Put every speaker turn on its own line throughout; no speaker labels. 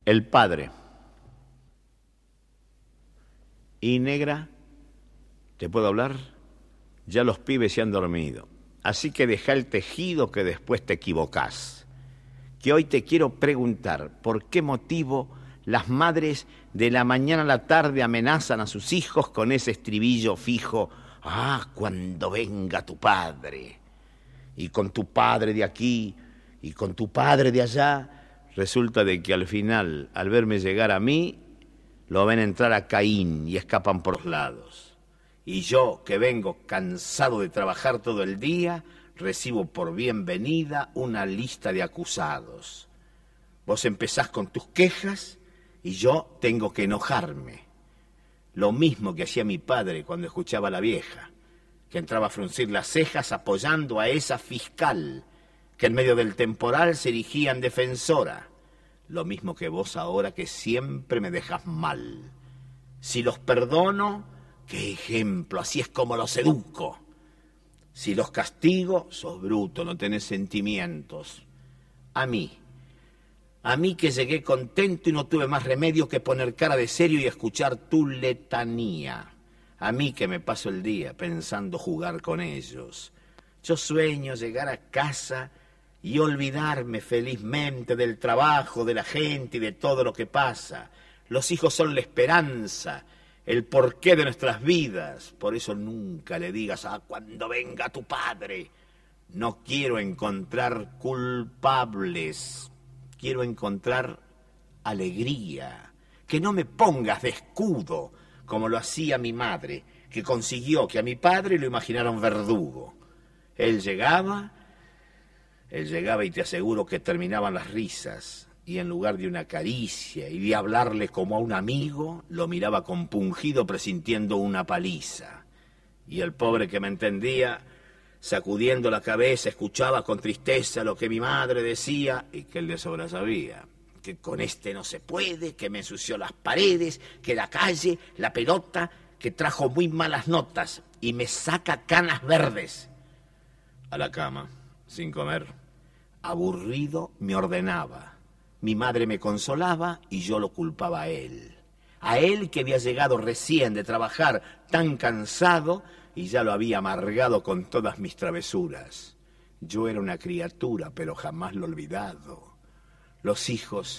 El padre. Y negra, ¿te puedo hablar? Ya los pibes se han dormido. Así que deja el tejido que después te equivocás. Que hoy te quiero preguntar por qué motivo las madres de la mañana a la tarde amenazan a sus hijos con ese estribillo fijo. Ah, cuando venga tu padre. Y con tu padre de aquí y con tu padre de allá. Resulta de que al final, al verme llegar a mí, lo ven entrar a Caín y escapan por los lados. Y yo, que vengo cansado de trabajar todo el día, recibo por bienvenida una lista de acusados. Vos empezás con tus quejas y yo tengo que enojarme. Lo mismo que hacía mi padre cuando escuchaba a la vieja, que entraba a fruncir las cejas apoyando a esa fiscal, que en medio del temporal se erigía en defensora. Lo mismo que vos ahora, que siempre me dejas mal. Si los perdono, qué ejemplo, así es como los educo. Si los castigo, sos bruto, no tenés sentimientos. A mí que llegué contento y no tuve más remedio que poner cara de serio y escuchar tu letanía. A mí que me paso el día pensando jugar con ellos. Yo sueño llegar a casa y olvidarme felizmente del trabajo, de la gente y de todo lo que pasa. Los hijos son la esperanza, el porqué de nuestras vidas. Por eso nunca le digas, ah, cuando venga tu padre. No quiero encontrar culpables, quiero encontrar alegría. Que no me pongas de escudo, como lo hacía mi madre, que consiguió que a mi padre lo imaginaron verdugo. Él llegaba y te aseguro que terminaban las risas, y en lugar de una caricia y de hablarle como a un amigo, lo miraba compungido presintiendo una paliza. Y el pobre que me entendía, sacudiendo la cabeza, escuchaba con tristeza lo que mi madre decía y que él de sobra sabía. Que con este no se puede, que me ensució las paredes, que la calle, la pelota, que trajo muy malas notas y me saca canas verdes. A la cama, sin comer, aburrido, me ordenaba. Mi madre me consolaba y yo lo culpaba a él. A él que había llegado recién de trabajar tan cansado y ya lo había amargado con todas mis travesuras. Yo era una criatura, pero jamás lo he olvidado. Los hijos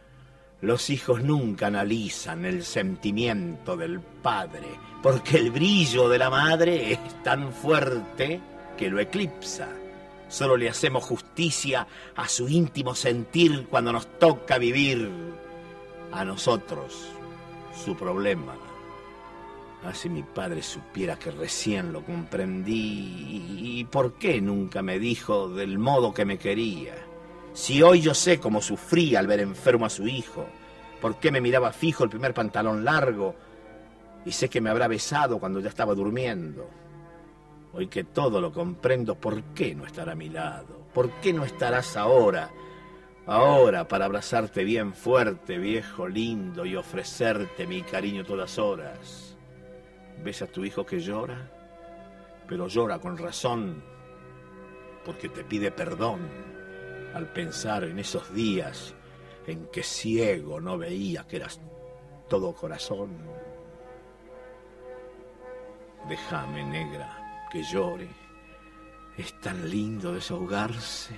nunca analizan el sentimiento del padre, porque el brillo de la madre es tan fuerte que lo eclipsa. Solo le hacemos justicia a su íntimo sentir cuando nos toca vivir a nosotros su problema. Si mi padre supiera que recién lo comprendí, ¿y por qué nunca me dijo del modo que me quería? Si hoy yo sé cómo sufría al ver enfermo a su hijo, por qué me miraba fijo el primer pantalón largo, y sé que me habrá besado cuando ya estaba durmiendo. Hoy que todo lo comprendo, ¿por qué no estará a mi lado? ¿Por qué no estarás ahora para abrazarte bien fuerte, viejo lindo, y ofrecerte mi cariño todas horas? ¿Ves a tu hijo que llora? Pero llora con razón, porque te pide perdón al pensar en esos días en que ciego no veía que eras todo corazón. Déjame, negra, que llore. Es tan lindo desahogarse.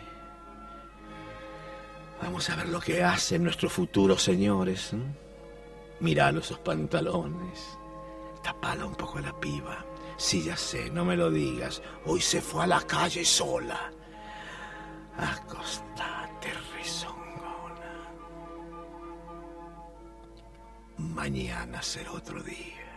Vamos a ver lo que hacen nuestros futuros señores. Míralo esos pantalones. Tapala un poco a la piba. Sí, ya sé, no me lo digas. Hoy se fue a la calle sola. Acostate, rezongona. Mañana será otro día.